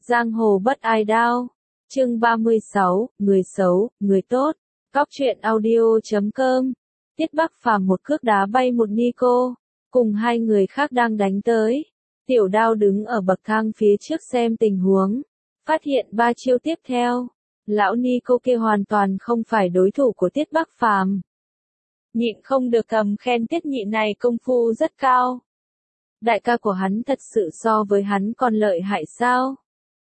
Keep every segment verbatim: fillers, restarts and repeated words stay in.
Giang hồ bất ai đao. Chương ba mươi sáu, người xấu, người tốt. Cóc truyện audio chấm com. Tiết Bắc Phàm một cước đá bay một Nico, cùng hai người khác đang đánh tới. Tiểu Đao đứng ở bậc thang phía trước xem tình huống, phát hiện ba chiêu tiếp theo, lão Nico kia hoàn toàn không phải đối thủ của Tiết Bắc Phàm. Nhịn không được thầm khen Tiết Nhị này công phu rất cao. Đại ca của hắn thật sự so với hắn còn lợi hại sao?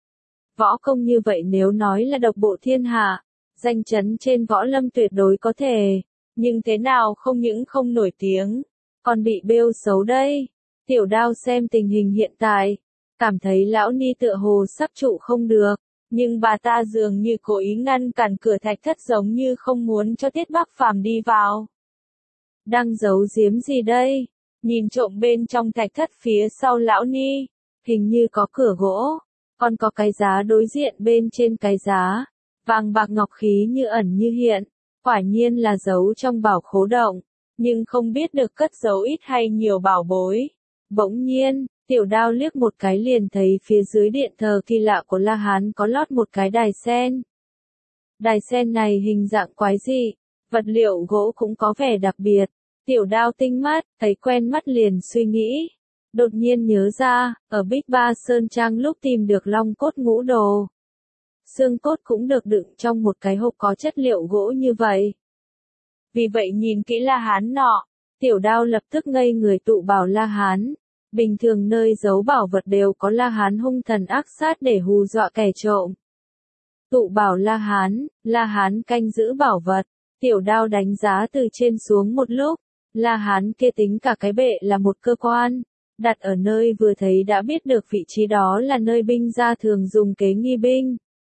Võ công như vậy nếu nói là độc bộ thiên hạ, danh chấn trên võ lâm tuyệt đối có thể, nhưng thế nào không những không nổi tiếng, còn bị bêu xấu đây. Tiểu Đao xem tình hình hiện tại, cảm thấy lão Ni tựa hồ sắp trụ không được, nhưng bà ta dường như cố ý ngăn cản cửa thạch thất giống như không muốn cho Tiết Bắc Phàm đi vào. Đang giấu giếm gì đây? Nhìn trộm bên trong thạch thất phía sau lão Ni, hình như có cửa gỗ, còn có cái giá đối diện bên trên cái giá, vàng bạc ngọc khí như ẩn như hiện, quả nhiên là giấu trong bảo khố động, nhưng không biết được cất giấu ít hay nhiều bảo bối. Bỗng nhiên, Tiểu Đao liếc một cái liền thấy phía dưới điện thờ kỳ lạ của La Hán có lót một cái đài sen. Đài sen này hình dạng quái dị, vật liệu gỗ cũng có vẻ đặc biệt. Tiểu Đao tinh mắt, thấy quen mắt liền suy nghĩ. Đột nhiên nhớ ra, ở Bích Ba Sơn Trang lúc tìm được long cốt ngũ đồ. Xương cốt cũng được đựng trong một cái hộp có chất liệu gỗ như vậy. Vì vậy nhìn kỹ La Hán nọ, Tiểu Đao lập tức ngây người tụ bảo La Hán. Bình thường nơi giấu bảo vật đều có La Hán hung thần ác sát để hù dọa kẻ trộm. Tụ bảo La Hán, La Hán canh giữ bảo vật. Tiểu Đao đánh giá từ trên xuống một lúc, La Hán kia tính cả cái bệ là một cơ quan, đặt ở nơi vừa thấy đã biết được vị trí đó là nơi binh gia thường dùng kế nghi binh.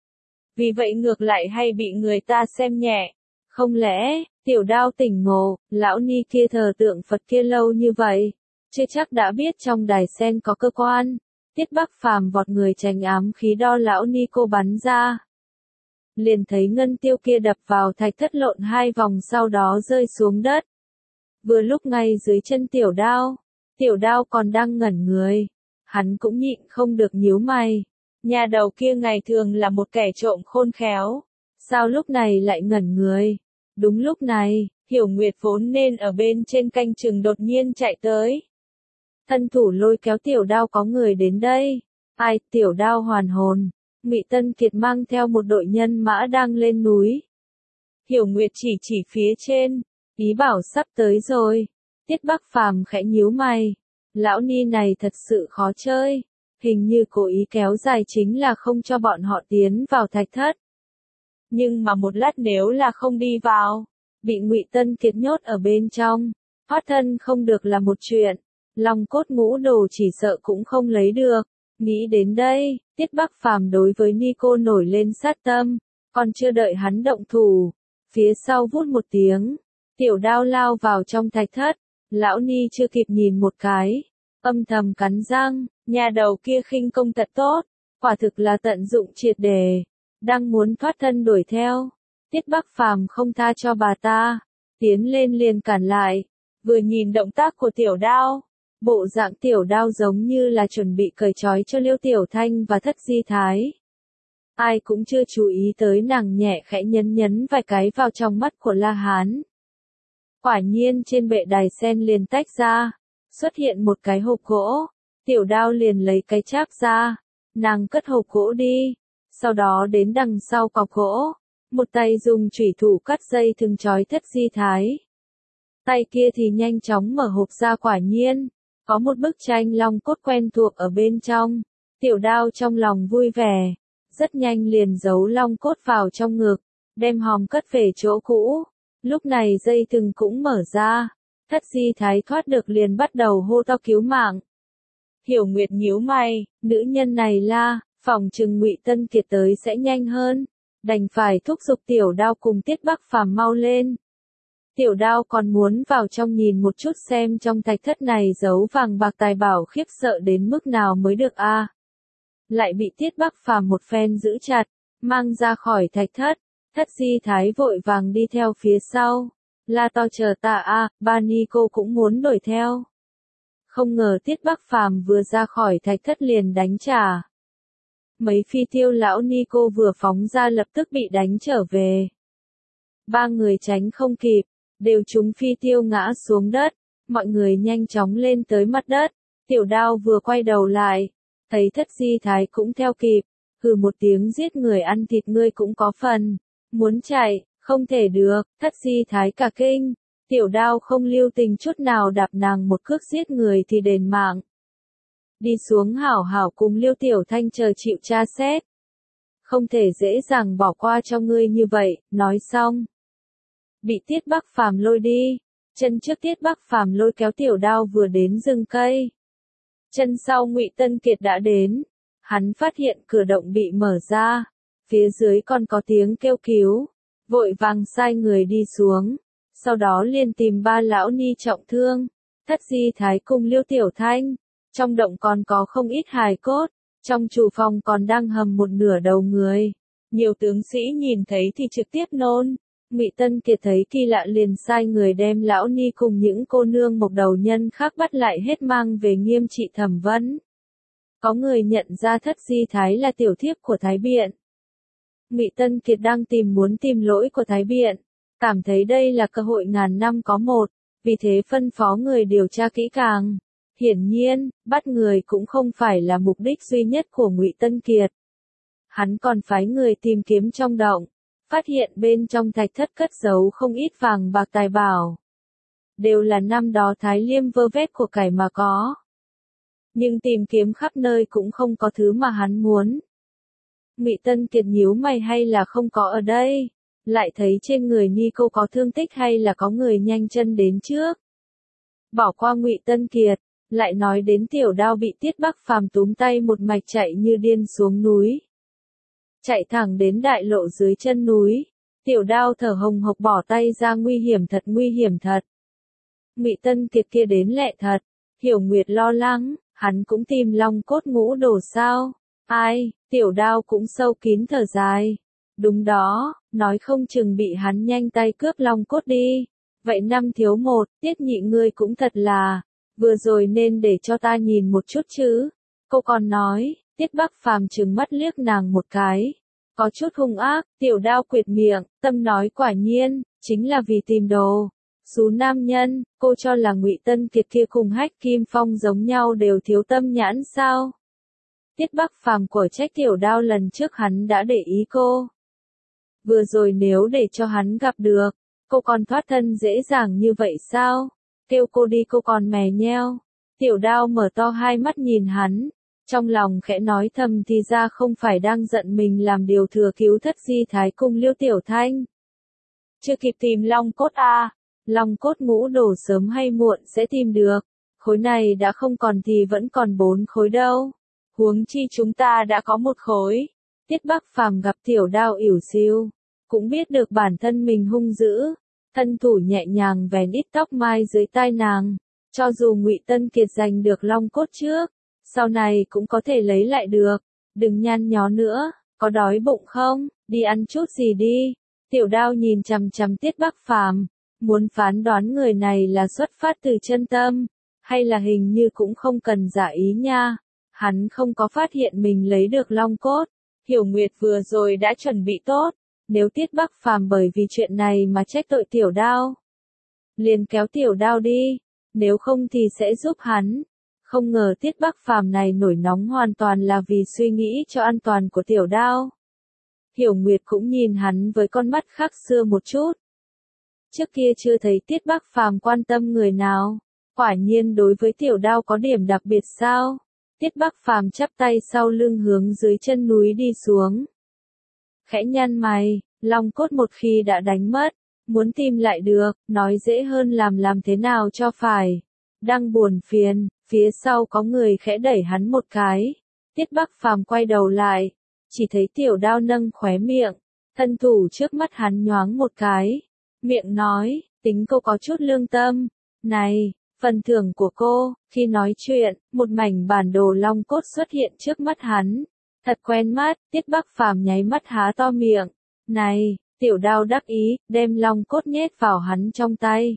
Vì vậy ngược lại hay bị người ta xem nhẹ. Không lẽ, Tiểu Đao tỉnh ngộ, lão Ni kia thờ tượng Phật kia lâu như vậy, chưa chắc đã biết trong đài sen có cơ quan. Tiết Bắc Phàm vọt người tránh ám khí đo lão Ni cô bắn ra. Liền thấy ngân tiêu kia đập vào thạch thất lộn hai vòng sau đó rơi xuống đất. Vừa lúc ngay dưới chân Tiểu Đao, Tiểu Đao còn đang ngẩn người, hắn cũng nhịn không được nhíu mày. Nhà đầu kia ngày thường là một kẻ trộm khôn khéo, sao lúc này lại ngẩn người? Đúng lúc này, Hiểu Nguyệt vốn nên ở bên trên canh chừng đột nhiên chạy tới. Thân thủ lôi kéo Tiểu Đao có người đến đây. Ai? Tiểu Đao hoàn hồn. Ngụy Tân Kiệt mang theo một đội nhân mã đang lên núi. Hiểu Nguyệt chỉ chỉ phía trên, ý bảo sắp tới rồi. Tiết Bắc Phàm khẽ nhíu mày. Lão Ni này thật sự khó chơi. Hình như cố ý kéo dài chính là không cho bọn họ tiến vào thạch thất. Nhưng mà một lát nếu là không đi vào, bị Ngụy Tân Kiệt nhốt ở bên trong, thoát thân không được là một chuyện. Long cốt ngũ đồ chỉ sợ cũng không lấy được. Nghĩ đến đây, Tiết Bắc Phàm đối với Nico nổi lên sát tâm, còn chưa đợi hắn động thủ, phía sau vút một tiếng, Tiểu Đao lao vào trong thạch thất. Lão Ni chưa kịp nhìn một cái, âm thầm cắn răng, nhà đầu kia khinh công thật tốt, quả thực là tận dụng triệt để, đang muốn thoát thân đuổi theo. Tiết Bắc Phàm không tha cho bà ta, tiến lên liền cản lại, vừa nhìn động tác của Tiểu Đao, bộ dạng Tiểu Đao giống như là chuẩn bị cởi trói cho Liêu Tiểu Thanh và Thất Di Thái. Ai cũng chưa chú ý tới nàng nhẹ khẽ nhấn nhấn vài cái vào trong mắt của La Hán. Quả nhiên trên bệ đài sen liền tách ra, xuất hiện một cái hộp gỗ. Tiểu Đao liền lấy cái cháp ra, nàng cất hộp gỗ đi, sau đó đến đằng sau cọc gỗ, một tay dùng chủy thủ cắt dây thừng trói Thất Di Thái. Tay kia thì nhanh chóng mở hộp ra, quả nhiên có một bức tranh long cốt quen thuộc ở bên trong. Tiểu Đao trong lòng vui vẻ, rất nhanh liền giấu long cốt vào trong ngực, đem hòm cất về chỗ cũ. Lúc này dây thừng cũng mở ra, Thất Di Thái thoát được liền bắt đầu hô to cứu mạng. Hiểu Nguyệt nhíu mày, nữ nhân này la, phòng chừng Ngụy Tân Kiệt tới sẽ nhanh hơn, đành phải thúc giục Tiểu Đao cùng Tiết Bắc Phàm mau lên. Tiểu Đao còn muốn vào trong nhìn một chút xem trong thạch thất này giấu vàng bạc tài bảo khiếp sợ đến mức nào mới được a. À. Lại bị Tiết Bắc Phàm một phen giữ chặt, mang ra khỏi thạch thất. Thất Di Thái vội vàng đi theo phía sau, la to chờ ta a, à, ba Nico cũng muốn đuổi theo. Không ngờ Tiết Bắc Phàm vừa ra khỏi thạch thất liền đánh trả. mấy phi tiêu lão Nico vừa phóng ra lập tức bị đánh trở về. Ba người tránh không kịp, đều trúng phi tiêu ngã xuống đất, mọi người nhanh chóng lên tới mặt đất, Tiểu Đao vừa quay đầu lại, thấy Thất Di Thái cũng theo kịp, hừ một tiếng giết người ăn thịt ngươi cũng có phần, muốn chạy, không thể được, Thất Di Thái cả kinh, Tiểu Đao không lưu tình chút nào đạp nàng một cước giết người thì đền mạng. Đi xuống hảo hảo cùng Liêu Tiểu Thanh chờ chịu tra xét. Không thể dễ dàng bỏ qua cho ngươi như vậy, nói xong. Bị Tiết Bắc Phàm lôi đi, chân trước Tiết Bắc Phàm lôi kéo Tiểu Đao vừa đến rừng cây. Chân sau Ngụy Tân Kiệt đã đến, hắn phát hiện cửa động bị mở ra, phía dưới còn có tiếng kêu cứu, vội vàng sai người đi xuống, sau đó liền tìm ba lão ni trọng thương, Thất Di Thái cùng Liêu Tiểu Thanh, trong động còn có không ít hài cốt, trong chủ phòng còn đang hầm một nửa đầu người, nhiều tướng sĩ nhìn thấy thì trực tiếp nôn. Ngụy Tân Kiệt thấy kỳ lạ liền sai người đem lão ni cùng những cô nương một đầu nhân khác bắt lại hết mang về nghiêm trị thẩm vấn. Có người nhận ra Thất Di Thái là tiểu thiếp của Thái Biện. Ngụy Tân Kiệt đang tìm muốn tìm lỗi của Thái Biện, cảm thấy đây là cơ hội ngàn năm có một, vì thế phân phó người điều tra kỹ càng. Hiển nhiên, bắt người cũng không phải là mục đích duy nhất của Ngụy Tân Kiệt. Hắn còn phái người tìm kiếm trong động, phát hiện bên trong thạch thất cất giấu không ít vàng bạc tài bảo. Đều là năm đó Thái Liêm vơ vét của cải mà có. Nhưng tìm kiếm khắp nơi cũng không có thứ mà hắn muốn. Ngụy Tân Kiệt nhíu mày hay là không có ở đây, lại thấy trên người Nico có thương tích hay là có người nhanh chân đến trước. Bỏ qua Ngụy Tân Kiệt, lại nói đến Tiểu Đao bị Tiết Bắc Phàm túm tay một mạch chạy như điên xuống núi. Chạy thẳng đến đại lộ dưới chân núi, Tiểu Đao thở hồng hộc bỏ tay ra nguy hiểm thật nguy hiểm thật. Ngụy Tân Kiệt kia đến lẹ thật, Hiểu Nguyệt lo lắng, hắn cũng tìm long cốt ngũ đổ sao, ai, Tiểu Đao cũng sâu kín thở dài. Đúng đó, nói không chừng bị hắn nhanh tay cướp long cốt đi, vậy năm thiếu một, Tiết nhị ngươi cũng thật là, vừa rồi nên để cho ta nhìn một chút chứ, cô còn nói. Tiết Bắc Phàm trừng mắt liếc nàng một cái, có chút hung ác, Tiểu Đao quệt miệng, tâm nói quả nhiên, chính là vì tìm đồ. Số nam nhân, cô cho là Ngụy Tân Kiệt kia cùng Hách Kim Phong giống nhau đều thiếu tâm nhãn sao? Tiết Bắc Phàm của trách Tiểu Đao lần trước hắn đã để ý cô. Vừa rồi nếu để cho hắn gặp được, cô còn thoát thân dễ dàng như vậy sao? Kêu cô đi cô còn mè nheo. Tiểu Đao mở to hai mắt nhìn hắn. Trong lòng khẽ nói thầm thì ra không phải đang giận mình làm điều thừa cứu Thất Di Thái cùng Liêu Tiểu Thanh. Chưa kịp tìm long cốt à, long cốt ngũ đổ sớm hay muộn sẽ tìm được, khối này đã không còn thì vẫn còn bốn khối đâu, huống chi chúng ta đã có một khối. Tiết Bắc Phàm gặp Tiểu Đao ỉu xìu, cũng biết được bản thân mình hung dữ, thân thủ nhẹ nhàng vén ít tóc mai dưới tai nàng, cho dù Ngụy Tân Kiệt giành được long cốt trước. Sau này cũng có thể lấy lại được, đừng nhăn nhó nữa, có đói bụng không, đi ăn chút gì đi. Tiểu Đao nhìn chằm chằm Tiết Bắc Phàm, muốn phán đoán người này là xuất phát từ chân tâm, hay là hình như cũng không cần giả ý nha. Hắn không có phát hiện mình lấy được long cốt, Hiểu Nguyệt vừa rồi đã chuẩn bị tốt, nếu Tiết Bắc Phàm bởi vì chuyện này mà trách tội Tiểu Đao, liền kéo Tiểu Đao đi, nếu không thì sẽ giúp hắn. Không ngờ Tiết Bắc Phàm này nổi nóng hoàn toàn là vì suy nghĩ cho an toàn của Tiểu Đao. Hiểu Nguyệt cũng nhìn hắn với con mắt khác xưa một chút. Trước kia chưa thấy Tiết Bắc Phàm quan tâm người nào, quả nhiên đối với Tiểu Đao có điểm đặc biệt sao? Tiết Bắc Phàm chắp tay sau lưng hướng dưới chân núi đi xuống. Khẽ nhăn mày, long cốt một khi đã đánh mất, muốn tìm lại được, nói dễ hơn làm làm thế nào cho phải. Đang buồn phiền, phía sau có người khẽ đẩy hắn một cái. Tiết Bắc Phàm quay đầu lại, chỉ thấy Tiểu Đao nâng khóe miệng, thân thủ trước mắt hắn nhoáng một cái, miệng nói, tính cô có chút lương tâm, này, phần thưởng của cô. Khi nói chuyện, một mảnh bản đồ long cốt xuất hiện trước mắt hắn, thật quen mắt. Tiết Bắc Phàm nháy mắt há to miệng, này, Tiểu Đao đắc ý, đem long cốt nhét vào hắn trong tay.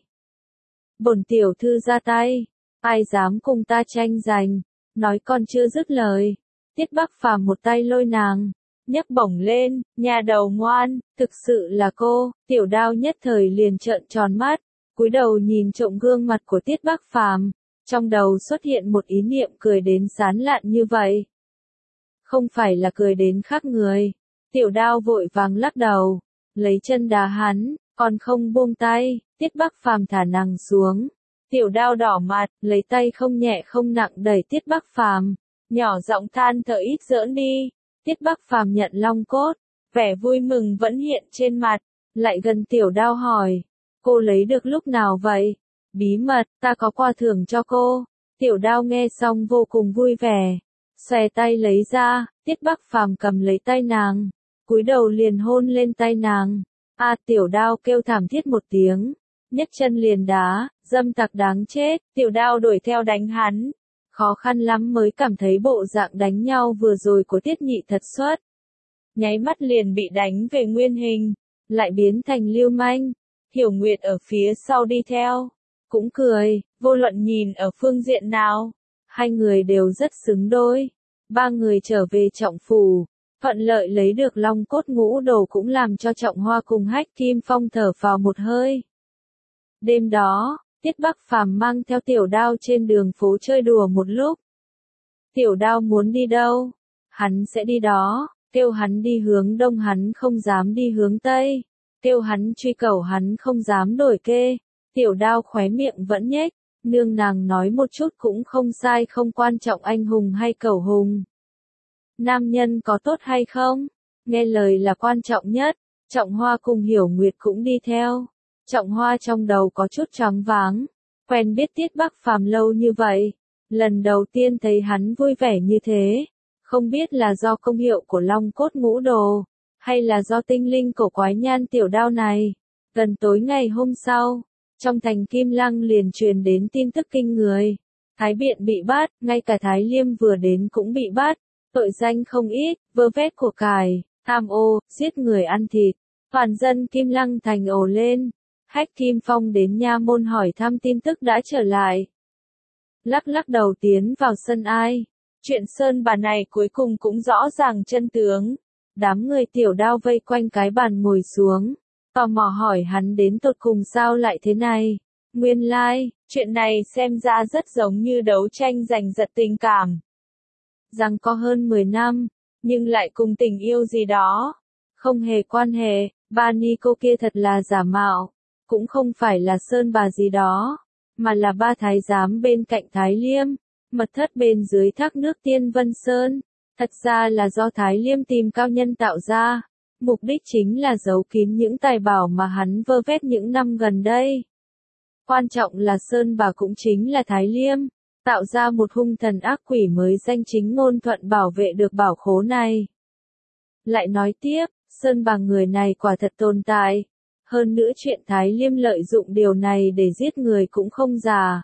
Bổn tiểu thư ra tay, ai dám cùng ta tranh giành, nói còn chưa dứt lời, Tiết Bắc Phàm một tay lôi nàng, nhấc bổng lên, nhà đầu ngoan, thực sự là cô. Tiểu Đao nhất thời liền trợn tròn mắt, cúi đầu nhìn trộm gương mặt của Tiết Bắc Phàm, trong đầu xuất hiện một ý niệm cười đến sán lạn như vậy. Không phải là cười đến khác người. Tiểu Đao vội vàng lắc đầu, lấy chân đá hắn, còn không buông tay. Tiết Bắc Phàm thả nàng xuống. Tiểu Đao đỏ mặt, lấy tay không nhẹ không nặng đẩy Tiết Bắc Phàm, nhỏ giọng than thở ít giỡn đi. Tiết Bắc Phàm nhận long cốt, vẻ vui mừng vẫn hiện trên mặt, lại gần Tiểu Đao hỏi, cô lấy được lúc nào vậy? Bí mật, ta có quà thưởng cho cô. Tiểu Đao nghe xong vô cùng vui vẻ, xòe tay lấy ra. Tiết Bắc Phàm cầm lấy tay nàng, cúi đầu liền hôn lên tay nàng. A à, Tiểu Đao kêu thảm thiết một tiếng, nhấc chân liền đá, dâm tặc đáng chết. Tiểu Đao đuổi theo đánh hắn, khó khăn lắm mới cảm thấy bộ dạng đánh nhau vừa rồi của Tiết Nhị thật xuất. Nháy mắt liền bị đánh về nguyên hình, lại biến thành lưu manh. Hiểu Nguyệt ở phía sau đi theo, cũng cười, vô luận nhìn ở phương diện nào, hai người đều rất xứng đôi. Ba người trở về Trọng phủ, thuận lợi lấy được long cốt ngũ đồ cũng làm cho Trọng Hoa cùng Hách Kim Phong thở phào một hơi. Đêm đó, Tiết Bắc Phàm mang theo Tiểu Đao trên đường phố chơi đùa một lúc. Tiểu Đao muốn đi đâu, hắn sẽ đi đó, kêu hắn đi hướng đông hắn không dám đi hướng tây, kêu hắn truy cầu hắn không dám đổi kê. Tiểu Đao khóe miệng vẫn nhếch, nương nàng nói một chút cũng không sai, không quan trọng anh hùng hay cẩu hùng. Nam nhân có tốt hay không, nghe lời là quan trọng nhất. Trọng Hoa cùng Hiểu Nguyệt cũng đi theo. Trọng Hoa trong đầu có chút choáng váng, quen biết Tiết Bắc Phàm lâu như vậy, lần đầu tiên thấy hắn vui vẻ như thế, không biết là do công hiệu của long cốt ngũ đồ, hay là do tinh linh cổ quái nhan Tiểu Đao này. Gần tối ngày hôm sau, trong thành Kim Lăng liền truyền đến tin tức kinh người, Thái Biện bị bắt, ngay cả Thái Liêm vừa đến cũng bị bắt, tội danh không ít, vơ vét của cải, tham ô, giết người ăn thịt, toàn dân Kim Lăng thành ồ lên. Hách Kim Phong đến nha môn hỏi thăm tin tức đã trở lại. Lắc lắc đầu tiến vào sân ai. Chuyện Sơn Bà này cuối cùng cũng rõ ràng chân tướng. Đám người Tiểu Đao vây quanh cái bàn ngồi xuống, tò mò hỏi hắn đến tột cùng sao lại thế này. Nguyên lai, like, chuyện này xem ra rất giống như đấu tranh giành giật tình cảm. Rằng có hơn mười năm, nhưng lại cùng tình yêu gì đó. Không hề quan hệ, ba ni cô kia thật là giả mạo. Cũng không phải là Sơn Bà gì đó, mà là ba thái giám bên cạnh Thái Liêm, mật thất bên dưới thác nước Tiên Vân Sơn. Thật ra là do Thái Liêm tìm cao nhân tạo ra, mục đích chính là giấu kín những tài bảo mà hắn vơ vét những năm gần đây. Quan trọng là Sơn Bà cũng chính là Thái Liêm, tạo ra một hung thần ác quỷ mới danh chính ngôn thuận bảo vệ được bảo khố này. Lại nói tiếp, Sơn Bà người này quả thật tồn tại. Hơn nữa chuyện Thái Liêm lợi dụng điều này để giết người cũng không giả.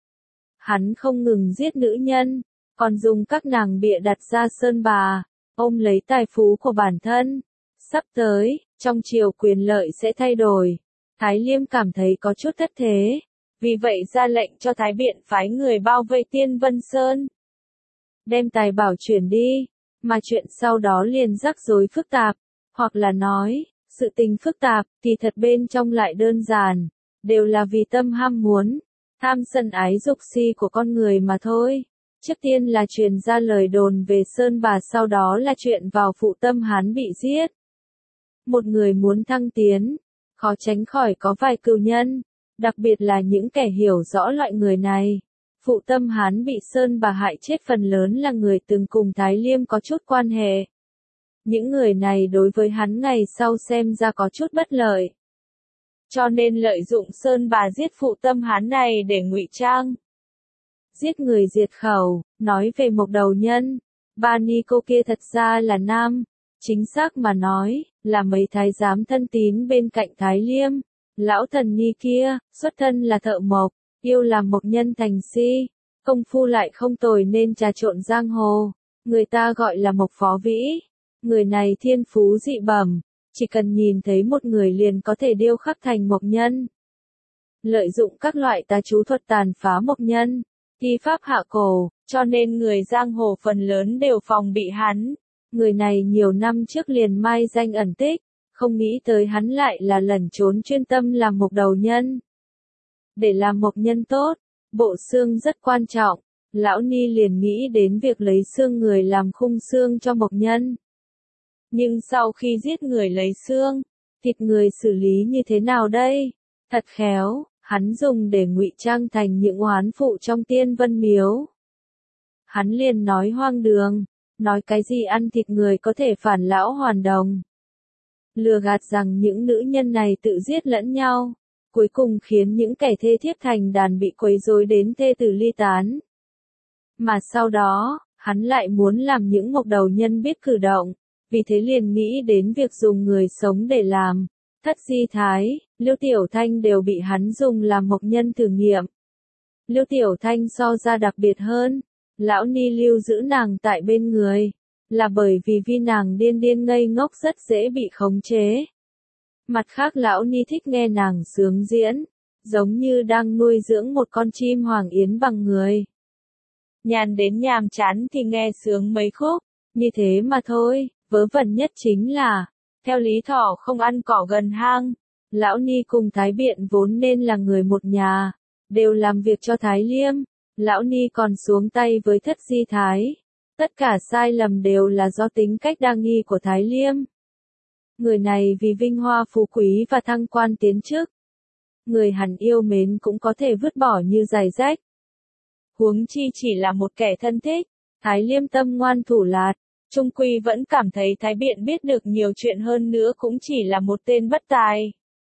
Hắn không ngừng giết nữ nhân, còn dùng các nàng bịa đặt ra Sơn Bà, ôm lấy tài phú của bản thân. Sắp tới, trong triều quyền lợi sẽ thay đổi. Thái Liêm cảm thấy có chút thất thế, vì vậy ra lệnh cho Thái Biện phái người bao vây Tiên Vân Sơn. Đem tài bảo chuyển đi, mà chuyện sau đó liền rắc rối phức tạp, hoặc là nói, sự tình phức tạp, kỳ thật bên trong lại đơn giản, đều là vì tâm ham muốn, tham sân ái dục si của con người mà thôi. Trước tiên là truyền ra lời đồn về Sơn Bà, sau đó là chuyện vào phụ tâm Hán bị giết. Một người muốn thăng tiến, khó tránh khỏi có vài cừu nhân, đặc biệt là những kẻ hiểu rõ loại người này. Phụ tâm Hán bị Sơn Bà hại chết phần lớn là người từng cùng Thái Liêm có chút quan hệ. Những người này đối với hắn ngày sau xem ra có chút bất lợi. Cho nên lợi dụng Sơn Bà giết phụ tâm Hán này để ngụy trang. Giết người diệt khẩu, nói về Mộc Đầu Nhân, ba ni cô kia thật ra là nam, chính xác mà nói, là mấy thái giám thân tín bên cạnh Thái Liêm. Lão thần ni kia, xuất thân là thợ mộc, yêu làm mộc nhân thành si, công phu lại không tồi nên trà trộn giang hồ, người ta gọi là Mộc Phó Vĩ. Người này thiên phú dị bẩm, chỉ cần nhìn thấy một người liền có thể điêu khắc thành mộc nhân. Lợi dụng các loại tà chú thuật tàn phá mộc nhân, thi pháp hạ cổ, cho nên người giang hồ phần lớn đều phòng bị hắn. Người này nhiều năm trước liền mai danh ẩn tích, không nghĩ tới hắn lại là lẩn trốn chuyên tâm làm mộc đầu nhân. Để làm mộc nhân tốt, bộ xương rất quan trọng, lão Ni liền nghĩ đến việc lấy xương người làm khung xương cho mộc nhân. Nhưng sau khi giết người lấy xương, thịt người xử lý như thế nào đây? Thật khéo, hắn dùng để ngụy trang thành những oán phụ trong Tiên Vân Miếu. Hắn liền nói hoang đường, nói cái gì ăn thịt người có thể phản lão hoàn đồng. Lừa gạt rằng những nữ nhân này tự giết lẫn nhau, cuối cùng khiến những kẻ thê thiếp thành đàn bị quấy rối đến thê tử ly tán. Mà sau đó, hắn lại muốn làm những mộc đầu nhân biết cử động, vì thế liền nghĩ đến việc dùng người sống để làm. Thất Di Thái, Lưu Tiểu Thanh đều bị hắn dùng làm mộc nhân thử nghiệm. Lưu Tiểu Thanh so ra đặc biệt hơn, lão Ni lưu giữ nàng tại bên người, là bởi vì vì nàng điên điên ngây ngốc rất dễ bị khống chế. Mặt khác lão Ni thích nghe nàng sướng diễn, giống như đang nuôi dưỡng một con chim hoàng yến bằng người. Nhàn đến nhàm chán thì nghe sướng mấy khúc, như thế mà thôi, vớ vẩn nhất chính là, theo lý thỏ không ăn cỏ gần hang, lão Ni cùng Thái Biện vốn nên là người một nhà, đều làm việc cho Thái Liêm, lão Ni còn xuống tay với Thất Di Thái. Tất cả sai lầm đều là do tính cách đa nghi của Thái Liêm. Người này vì vinh hoa phú quý và thăng quan tiến chức, người hắn yêu mến cũng có thể vứt bỏ như giày rách. Huống chi chỉ là một kẻ thân thích, Thái Liêm tâm ngoan thủ lạt, trung quy vẫn cảm thấy Thái Biện biết được nhiều chuyện hơn nữa cũng chỉ là một tên bất tài.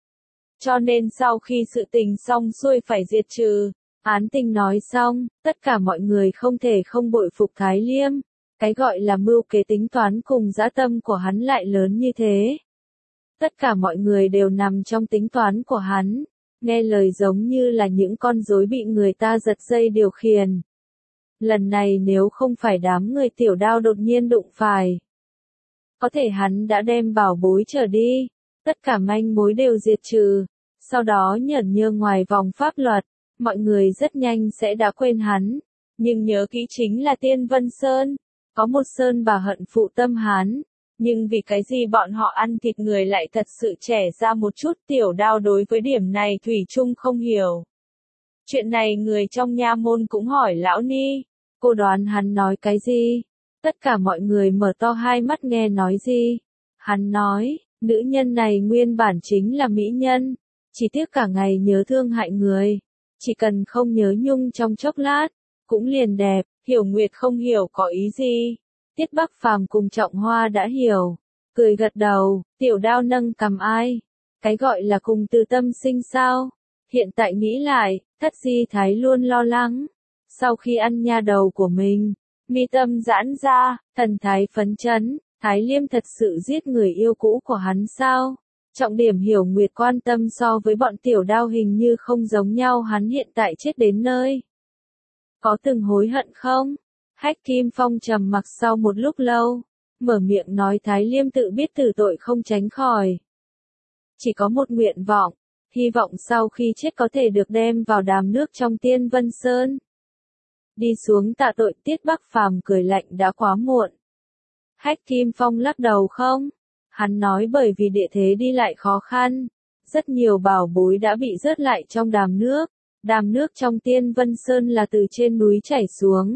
Cho nên sau khi sự tình xong xuôi phải diệt trừ, án tình nói xong, tất cả mọi người không thể không bội phục Thái Liêm. Cái gọi là mưu kế tính toán cùng dã tâm của hắn lại lớn như thế. Tất cả mọi người đều nằm trong tính toán của hắn, nghe lời giống như là những con rối bị người ta giật dây điều khiển. Lần này nếu không phải đám người Tiểu Đao đột nhiên đụng phải, có thể hắn đã đem bảo bối trở đi, tất cả manh mối đều diệt trừ, sau đó nhởn nhơ ngoài vòng pháp luật, mọi người rất nhanh sẽ đã quên hắn, nhưng nhớ kỹ chính là Tiên Vân Sơn, có một sơn bà hận phụ tâm hắn, nhưng vì cái gì bọn họ ăn thịt người lại thật sự trẻ ra một chút. Tiểu Đao đối với điểm này thủy chung không hiểu. Chuyện này người trong nha môn cũng hỏi lão Ni, cô đoán hắn nói cái gì? Tất cả mọi người mở to hai mắt nghe nói gì? Hắn nói, nữ nhân này nguyên bản chính là mỹ nhân, chỉ tiếc cả ngày nhớ thương hại người, chỉ cần không nhớ nhung trong chốc lát, cũng liền đẹp. Hiểu Nguyệt không hiểu có ý gì. Tiết Bắc Phàm cùng Trọng Hoa đã hiểu, cười gật đầu. Tiểu Đao nâng cằm ai? Cái gọi là cùng từ tâm sinh sao? Hiện tại nghĩ lại, Thất Di Thái luôn lo lắng. Sau khi ăn nha đầu của mình, mi tâm giãn ra, thần thái phấn chấn, Thái Liêm thật sự giết người yêu cũ của hắn sao? Trọng điểm Hiểu Nguyệt quan tâm so với bọn Tiểu Đao hình như không giống nhau. Hắn hiện tại chết đến nơi, có từng hối hận không? Hách Kim Phong trầm mặc sau một lúc lâu, mở miệng nói Thái Liêm tự biết tử tội không tránh khỏi. Chỉ có một nguyện vọng, hy vọng sau khi chết có thể được đem vào đàm nước trong Tiên Vân Sơn. Đi xuống tạ tội. Tiết Bắc Phàm cười lạnh đã quá muộn. Hách Kim Phong lắc đầu không? Hắn nói bởi vì địa thế đi lại khó khăn, rất nhiều bảo bối đã bị rớt lại trong đàm nước. Đàm nước trong Tiên Vân Sơn là từ trên núi chảy xuống.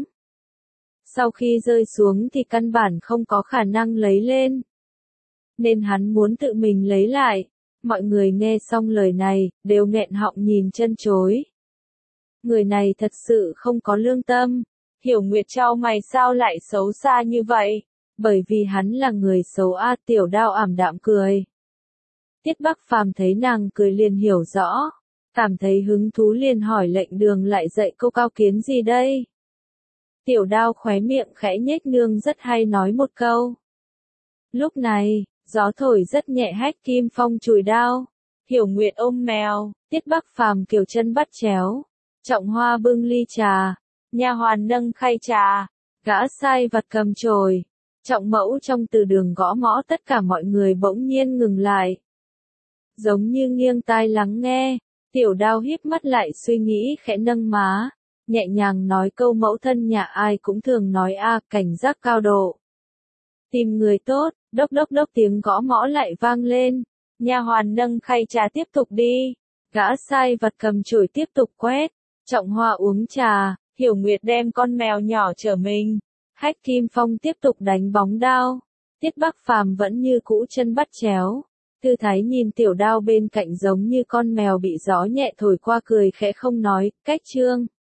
Sau khi rơi xuống thì căn bản không có khả năng lấy lên. Nên hắn muốn tự mình lấy lại. Mọi người nghe xong lời này, đều nghẹn họng nhìn chân chối. Người này thật sự không có lương tâm. Hiểu Nguyệt chau mày sao lại xấu xa như vậy? Bởi vì hắn là người xấu a. Tiểu Đao ảm đạm cười. Tiết Bắc Phàm thấy nàng cười liền hiểu rõ. Cảm thấy hứng thú liền hỏi lệnh đường lại dạy câu cao kiến gì đây? Tiểu Đao khóe miệng khẽ nhếch nương rất hay nói một câu. Lúc này, gió thổi rất nhẹ. Hách Kim Phong chùi đao. Hiểu Nguyệt ôm mèo. Tiết Bắc Phàm kiều chân bắt chéo. Trọng Hoa bưng ly trà. Nha hoàn nâng khay trà. Gã sai vặt cầm chổi. Trọng Mẫu trong từ đường gõ mõ. Tất cả mọi người bỗng nhiên ngừng lại, giống như nghiêng tai lắng nghe. Tiểu Đao híp mắt lại suy nghĩ khẽ nâng má. nhẹ nhàng nói câu mẫu thân nhà ai cũng thường nói a, cảnh giác cao độ. Tìm người tốt, đốc đốc đốc tiếng gõ mõ lại vang lên. Nha hoàn nâng khay trà tiếp tục đi. Gã sai vặt cầm chổi tiếp tục quét. Trọng Hoa uống trà, Hiểu Nguyệt đem con mèo nhỏ chở mình. Hách Kim Phong tiếp tục đánh bóng đao. Tiết Bắc Phàm vẫn như cũ chân bắt chéo. Tư Thái nhìn tiểu đao bên cạnh giống như con mèo bị gió nhẹ thổi qua cười khẽ không nói, cách chương.